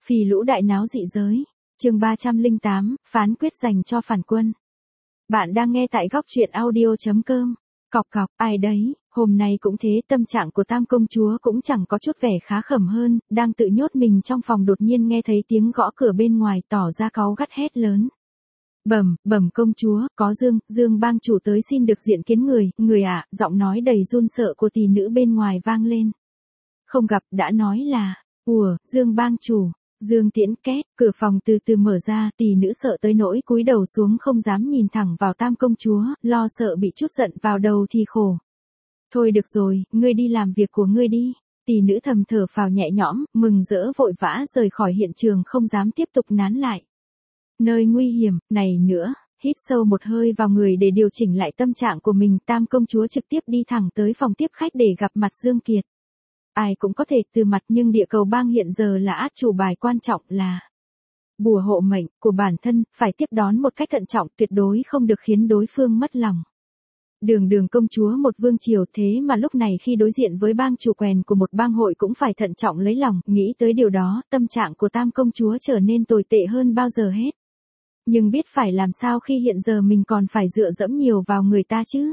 Phì lũ đại náo dị giới. Chương 308, phán quyết dành cho phản quân. Bạn đang nghe tại góc truyện audio.com. Cọc cọc, ai đấy, hôm nay cũng thế, tâm trạng của Tam công chúa cũng chẳng có chút vẻ khá khẩm hơn, đang tự nhốt mình trong phòng đột nhiên nghe thấy tiếng gõ cửa bên ngoài, tỏ ra cáu gắt hét lớn. Bẩm công chúa, có Dương bang chủ tới xin được diện kiến người ạ, giọng nói đầy run sợ của tỷ nữ bên ngoài vang lên. Không gặp, đã nói là, Dương bang chủ. Dương Tiễn két, cửa phòng từ từ mở ra, tỷ nữ sợ tới nỗi cúi đầu xuống không dám nhìn thẳng vào Tam công chúa, lo sợ bị chút giận vào đầu thì khổ. Thôi được rồi, ngươi đi làm việc của ngươi đi. Tỷ nữ thầm thở phào nhẹ nhõm, mừng rỡ vội vã rời khỏi hiện trường không dám tiếp tục nán lại. Nơi nguy hiểm, này nữa, hít sâu một hơi vào người để điều chỉnh lại tâm trạng của mình, Tam công chúa trực tiếp đi thẳng tới phòng tiếp khách để gặp mặt Dương Kiệt. Ai cũng có thể từ mặt nhưng địa cầu bang hiện giờ là át chủ bài quan trọng là bùa hộ mệnh của bản thân, phải tiếp đón một cách thận trọng, tuyệt đối không được khiến đối phương mất lòng. Đường công chúa một vương triều, thế mà lúc này khi đối diện với bang chủ quèn của một bang hội cũng phải thận trọng lấy lòng, nghĩ tới điều đó, tâm trạng của Tam công chúa trở nên tồi tệ hơn bao giờ hết. Nhưng biết phải làm sao khi hiện giờ mình còn phải dựa dẫm nhiều vào người ta chứ.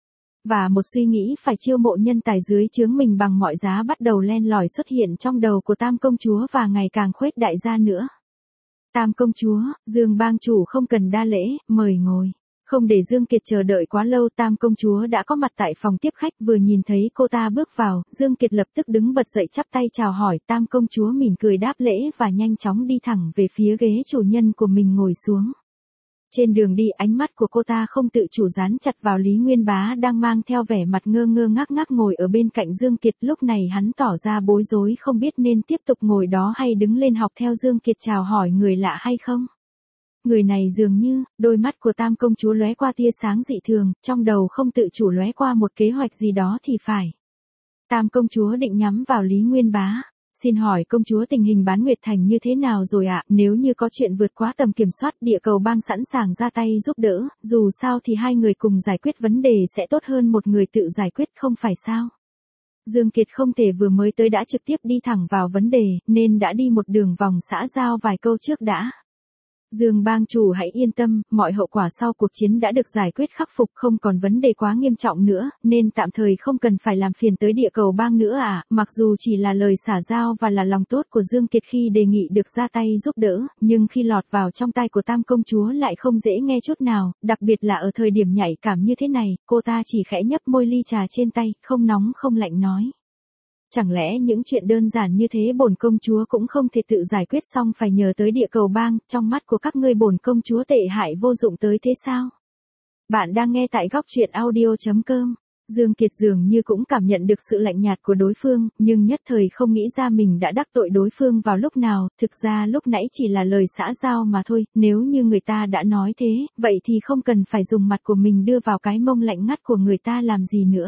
Và một suy nghĩ phải chiêu mộ nhân tài dưới trướng mình bằng mọi giá bắt đầu len lỏi xuất hiện trong đầu của Tam công chúa và ngày càng khuếch đại ra nữa. Tam công chúa, Dương bang chủ không cần đa lễ, mời ngồi. Không để Dương Kiệt chờ đợi quá lâu, Tam công chúa đã có mặt tại phòng tiếp khách, vừa nhìn thấy cô ta bước vào, Dương Kiệt lập tức đứng bật dậy chắp tay chào hỏi, Tam công chúa mỉm cười đáp lễ và nhanh chóng đi thẳng về phía ghế chủ nhân của mình ngồi xuống. Trên đường đi, ánh mắt của cô ta không tự chủ dán chặt vào Lý Nguyên Bá đang mang theo vẻ mặt ngơ ngơ ngác ngác ngồi ở bên cạnh Dương Kiệt, lúc này hắn tỏ ra bối rối không biết nên tiếp tục ngồi đó hay đứng lên học theo Dương Kiệt chào hỏi người lạ hay không. Người này dường như, đôi mắt của Tam công chúa lóe qua tia sáng dị thường, trong đầu không tự chủ lóe qua một kế hoạch gì đó thì phải. Tam công chúa định nhắm vào Lý Nguyên Bá. Xin hỏi công chúa tình hình Bán Nguyệt Thành như thế nào rồi ạ? Nếu như có chuyện vượt quá tầm kiểm soát, địa cầu bang sẵn sàng ra tay giúp đỡ, dù sao thì hai người cùng giải quyết vấn đề sẽ tốt hơn một người tự giải quyết, không phải sao? Dương Kiệt không thể vừa mới tới đã trực tiếp đi thẳng vào vấn đề, nên đã đi một đường vòng xã giao vài câu trước đã. Dương bang chủ hãy yên tâm, mọi hậu quả sau cuộc chiến đã được giải quyết khắc phục, không còn vấn đề quá nghiêm trọng nữa, nên tạm thời không cần phải làm phiền tới địa cầu bang nữa à. Mặc dù chỉ là lời xả giao và là lòng tốt của Dương Kiệt khi đề nghị được ra tay giúp đỡ, nhưng khi lọt vào trong tay của Tam công chúa lại không dễ nghe chút nào, đặc biệt là ở thời điểm nhạy cảm như thế này, cô ta chỉ khẽ nhấp môi ly trà trên tay, không nóng không lạnh nói. Chẳng lẽ những chuyện đơn giản như thế bổn công chúa cũng không thể tự giải quyết xong phải nhờ tới địa cầu bang, trong mắt của các ngươi bổn công chúa tệ hại vô dụng tới thế sao? Bạn đang nghe tại góc truyện audio.com. Dương Kiệt dường như cũng cảm nhận được sự lạnh nhạt của đối phương, nhưng nhất thời không nghĩ ra mình đã đắc tội đối phương vào lúc nào, thực ra lúc nãy chỉ là lời xã giao mà thôi, nếu như người ta đã nói thế, vậy thì không cần phải dùng mặt của mình đưa vào cái mông lạnh ngắt của người ta làm gì nữa.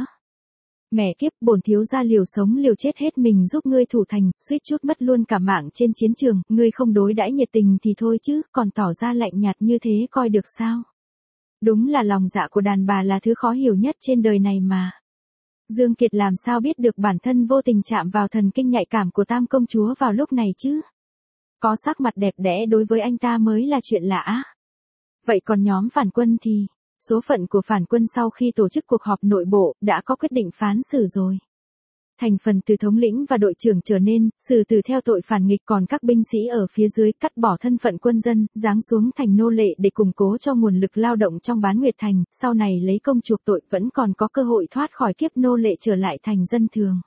Mẹ kiếp, bổn thiếu gia liều sống liều chết hết mình giúp ngươi thủ thành, suýt chút mất luôn cả mạng trên chiến trường, ngươi không đối đãi nhiệt tình thì thôi chứ, còn tỏ ra lạnh nhạt như thế coi được sao? Đúng là lòng dạ của đàn bà là thứ khó hiểu nhất trên đời này mà. Dương Kiệt làm sao biết được bản thân vô tình chạm vào thần kinh nhạy cảm của Tam công chúa vào lúc này chứ? Có sắc mặt đẹp đẽ đối với anh ta mới là chuyện lạ. Vậy còn nhóm phản quân thì... Số phận của phản quân sau khi tổ chức cuộc họp nội bộ, đã có quyết định phán xử rồi. Thành phần từ thống lĩnh và đội trưởng trở nên, xử tử theo tội phản nghịch, còn các binh sĩ ở phía dưới cắt bỏ thân phận quân dân, giáng xuống thành nô lệ để củng cố cho nguồn lực lao động trong Bán Nguyệt Thành, sau này lấy công chuộc tội vẫn còn có cơ hội thoát khỏi kiếp nô lệ trở lại thành dân thường.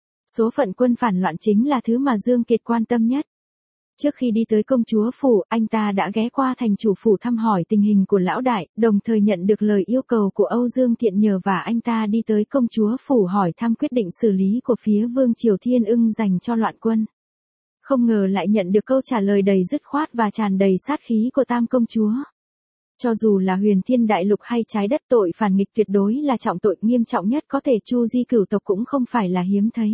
Số phận quân phản loạn chính là thứ mà Dương Kiệt quan tâm nhất. Trước khi đi tới công chúa phủ, anh ta đã ghé qua thành chủ phủ thăm hỏi tình hình của lão đại, đồng thời nhận được lời yêu cầu của Âu Dương Thiện nhờ và anh ta đi tới công chúa phủ hỏi thăm quyết định xử lý của phía Vương Triều Thiên Ưng dành cho loạn quân. Không ngờ lại nhận được câu trả lời đầy dứt khoát và tràn đầy sát khí của Tam công chúa. Cho dù là Huyền Thiên Đại Lục hay trái đất, tội phản nghịch tuyệt đối là trọng tội nghiêm trọng nhất có thể chu di cửu tộc cũng không phải là hiếm thấy.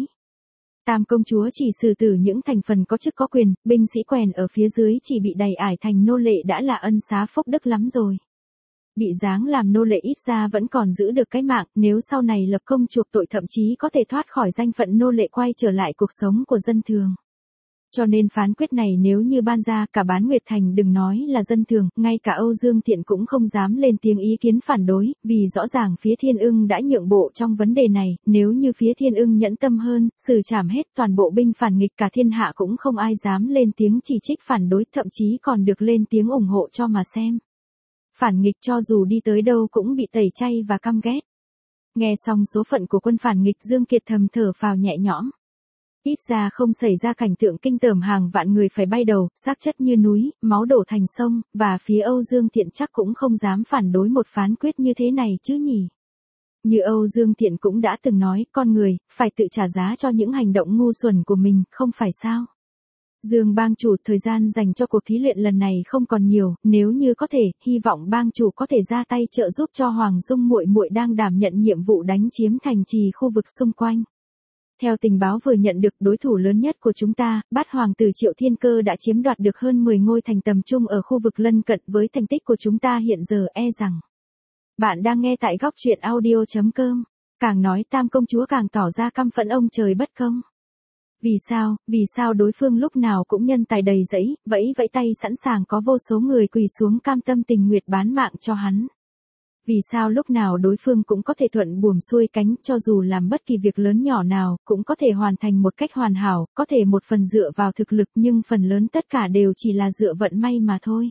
Tam công chúa chỉ xử tử những thành phần có chức có quyền, binh sĩ quèn ở phía dưới chỉ bị đày ải thành nô lệ đã là ân xá phúc đức lắm rồi. Bị giáng làm nô lệ ít ra vẫn còn giữ được cái mạng, nếu sau này lập công chuộc tội thậm chí có thể thoát khỏi danh phận nô lệ quay trở lại cuộc sống của dân thường. Cho nên phán quyết này nếu như ban ra, cả Bán Nguyệt Thành đừng nói là dân thường, ngay cả Âu Dương Thiện cũng không dám lên tiếng ý kiến phản đối, vì rõ ràng phía Thiên Ưng đã nhượng bộ trong vấn đề này, nếu như phía Thiên Ưng nhẫn tâm hơn, xử trảm hết toàn bộ binh phản nghịch cả thiên hạ cũng không ai dám lên tiếng chỉ trích phản đối, thậm chí còn được lên tiếng ủng hộ cho mà xem. Phản nghịch cho dù đi tới đâu cũng bị tẩy chay và căm ghét. Nghe xong số phận của quân phản nghịch, Dương Kiệt thầm thở phào nhẹ nhõm. Ít ra không xảy ra cảnh tượng kinh tởm hàng vạn người phải bay đầu, xác chất như núi, máu đổ thành sông, và phía Âu Dương Thiện chắc cũng không dám phản đối một phán quyết như thế này chứ nhỉ. Như Âu Dương Thiện cũng đã từng nói, con người, phải tự trả giá cho những hành động ngu xuẩn của mình, không phải sao. Dương bang chủ, thời gian dành cho cuộc thí luyện lần này không còn nhiều, nếu như có thể, hy vọng bang chủ có thể ra tay trợ giúp cho Hoàng Dung muội muội đang đảm nhận nhiệm vụ đánh chiếm thành trì khu vực xung quanh. Theo tình báo vừa nhận được, đối thủ lớn nhất của chúng ta, Bát Hoàng tử Triệu Thiên Cơ đã chiếm đoạt được hơn 10 ngôi thành tầm trung ở khu vực lân cận, với thành tích của chúng ta hiện giờ e rằng. Bạn đang nghe tại góc truyện audio.com. Càng nói Tam công chúa càng tỏ ra căm phẫn ông trời bất công. Vì sao đối phương lúc nào cũng nhân tài đầy dẫy, vẫy tay sẵn sàng có vô số người quỳ xuống cam tâm tình nguyện bán mạng cho hắn. Vì sao lúc nào đối phương cũng có thể thuận buồm xuôi cánh, cho dù làm bất kỳ việc lớn nhỏ nào, cũng có thể hoàn thành một cách hoàn hảo, có thể một phần dựa vào thực lực nhưng phần lớn tất cả đều chỉ là dựa vận may mà thôi.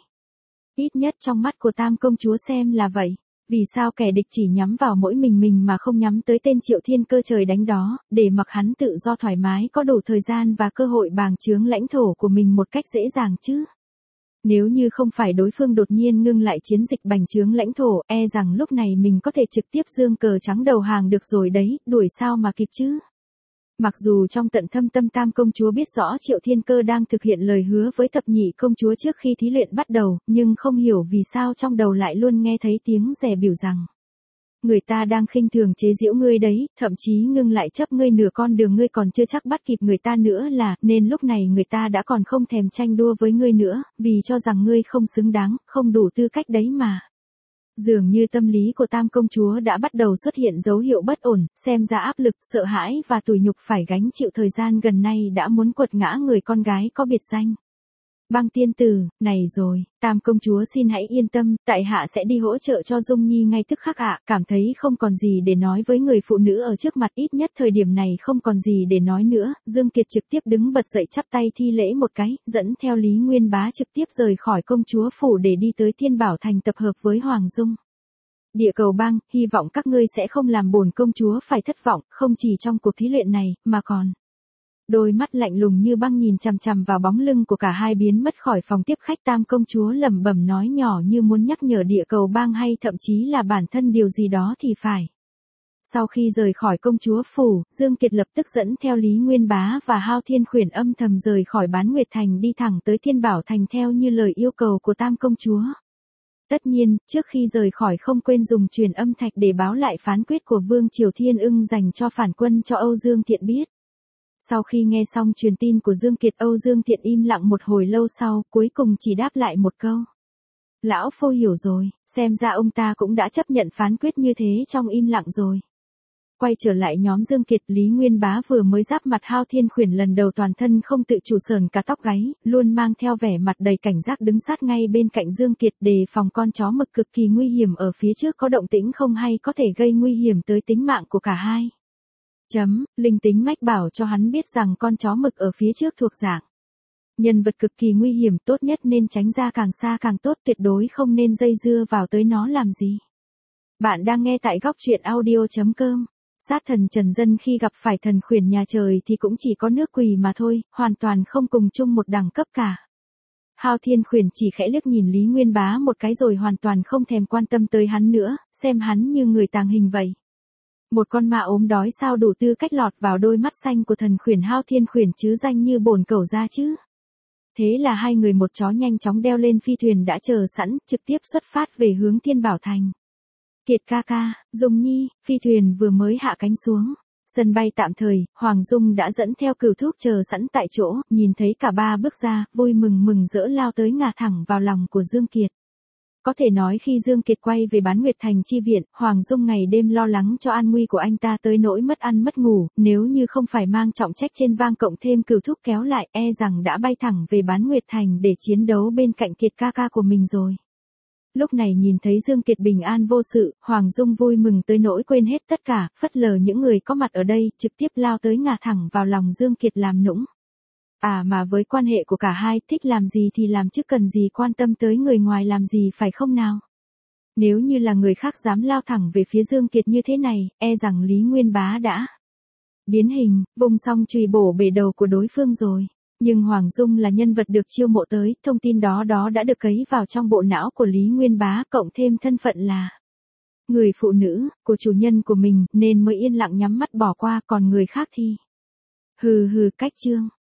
Ít nhất trong mắt của Tam công chúa xem là vậy. Vì sao kẻ địch chỉ nhắm vào mỗi mình mà không nhắm tới tên Triệu Thiên Cơ trời đánh đó, để mặc hắn tự do thoải mái có đủ thời gian và cơ hội bàng trướng lãnh thổ của mình một cách dễ dàng chứ? Nếu như không phải đối phương đột nhiên ngưng lại chiến dịch bành trướng lãnh thổ, e rằng lúc này mình có thể trực tiếp giương cờ trắng đầu hàng được rồi đấy, đuổi sao mà kịp chứ? Mặc dù trong tận thâm tâm Tam công chúa biết rõ Triệu Thiên Cơ đang thực hiện lời hứa với thập nhị công chúa trước khi thí luyện bắt đầu, nhưng không hiểu vì sao trong đầu lại luôn nghe thấy tiếng dè biểu rằng người ta đang khinh thường chế giễu ngươi đấy, thậm chí ngưng lại chấp ngươi nửa con đường ngươi còn chưa chắc bắt kịp người ta nữa là, nên lúc này người ta đã còn không thèm tranh đua với ngươi nữa, vì cho rằng ngươi không xứng đáng, không đủ tư cách đấy mà. Dường như tâm lý của Tam công chúa đã bắt đầu xuất hiện dấu hiệu bất ổn, xem ra áp lực, sợ hãi và tủi nhục phải gánh chịu thời gian gần nay đã muốn quật ngã người con gái có biệt danh. Băng tiên tử, này rồi, Tam công chúa xin hãy yên tâm, tại hạ sẽ đi hỗ trợ cho Dung Nhi ngay tức khắc ạ, cảm thấy không còn gì để nói với người phụ nữ ở trước mặt, ít nhất thời điểm này không còn gì để nói nữa. Dương Kiệt trực tiếp đứng bật dậy chắp tay thi lễ một cái, dẫn theo Lý Nguyên Bá trực tiếp rời khỏi công chúa phủ để đi tới Thiên Bảo Thành tập hợp với Hoàng Dung. Địa cầu bang, hy vọng các ngươi sẽ không làm bổn công chúa phải thất vọng, không chỉ trong cuộc thí luyện này, mà còn. Đôi mắt lạnh lùng như băng nhìn chằm chằm vào bóng lưng của cả hai biến mất khỏi phòng tiếp khách. Tam công chúa lẩm bẩm nói nhỏ như muốn nhắc nhở địa cầu bang hay thậm chí là bản thân điều gì đó thì phải. Sau khi rời khỏi công chúa phủ, Dương Kiệt lập tức dẫn theo Lý Nguyên Bá và Hao Thiên Khuyển âm thầm rời khỏi Bán Nguyệt Thành đi thẳng tới Thiên Bảo Thành theo như lời yêu cầu của Tam công chúa. Tất nhiên, trước khi rời khỏi không quên dùng truyền âm thạch để báo lại phán quyết của Vương Triều Thiên Ưng dành cho phản quân cho Âu Dương Thiện biết. Sau khi nghe xong truyền tin của Dương Kiệt, Âu Dương Thiện im lặng một hồi lâu sau, cuối cùng chỉ đáp lại một câu. Lão phu hiểu rồi, xem ra ông ta cũng đã chấp nhận phán quyết như thế trong im lặng rồi. Quay trở lại nhóm Dương Kiệt, Lý Nguyên Bá vừa mới giáp mặt Hao Thiên Khuyển lần đầu toàn thân không tự chủ sờn cả tóc gáy, luôn mang theo vẻ mặt đầy cảnh giác đứng sát ngay bên cạnh Dương Kiệt đề phòng con chó mực cực kỳ nguy hiểm ở phía trước có động tĩnh không hay có thể gây nguy hiểm tới tính mạng của cả hai. Linh tính mách bảo cho hắn biết rằng con chó mực ở phía trước thuộc dạng nhân vật cực kỳ nguy hiểm, tốt nhất nên tránh ra càng xa càng tốt, tuyệt đối không nên dây dưa vào tới nó làm gì. Bạn đang nghe tại góc truyện audio.com. Sát thần Trần Dân khi gặp phải thần khuyển nhà trời thì cũng chỉ có nước quỳ mà thôi, hoàn toàn không cùng chung một đẳng cấp cả. Hao Thiên Khuyển chỉ khẽ liếc nhìn Lý Nguyên Bá một cái rồi hoàn toàn không thèm quan tâm tới hắn nữa, xem hắn như người tàng hình vậy. Một con ma ốm đói sao đủ tư cách lọt vào đôi mắt xanh của thần khuyển Hao Thiên Khuyển chứ danh như bổn cẩu ra chứ. Thế là hai người một chó nhanh chóng đeo lên phi thuyền đã chờ sẵn, trực tiếp xuất phát về hướng Thiên Bảo Thành. Kiệt ca ca, Dung Nhi, phi thuyền vừa mới hạ cánh xuống. Sân bay tạm thời, Hoàng Dung đã dẫn theo cừu thúc chờ sẵn tại chỗ, nhìn thấy cả ba bước ra, vui mừng rỡ lao tới ngả thẳng vào lòng của Dương Kiệt. Có thể nói khi Dương Kiệt quay về Bán Nguyệt Thành chi viện, Hoàng Dung ngày đêm lo lắng cho an nguy của anh ta tới nỗi mất ăn mất ngủ, nếu như không phải mang trọng trách trên vai cộng thêm Cửu Thúc kéo lại, e rằng đã bay thẳng về Bán Nguyệt Thành để chiến đấu bên cạnh Kiệt ca ca của mình rồi. Lúc này nhìn thấy Dương Kiệt bình an vô sự, Hoàng Dung vui mừng tới nỗi quên hết tất cả, phất lờ những người có mặt ở đây, trực tiếp lao tới ngả thẳng vào lòng Dương Kiệt làm nũng. À mà với quan hệ của cả hai, thích làm gì thì làm chứ cần gì quan tâm tới người ngoài làm gì phải không nào? Nếu như là người khác dám lao thẳng về phía Dương Kiệt như thế này, e rằng Lý Nguyên Bá đã biến hình, vùng xong chùy bổ bể đầu của đối phương rồi. Nhưng Hoàng Dung là nhân vật được chiêu mộ tới, thông tin đó đã được cấy vào trong bộ não của Lý Nguyên Bá, cộng thêm thân phận là người phụ nữ của chủ nhân của mình, nên mới yên lặng nhắm mắt bỏ qua, còn người khác thì hừ cách chương.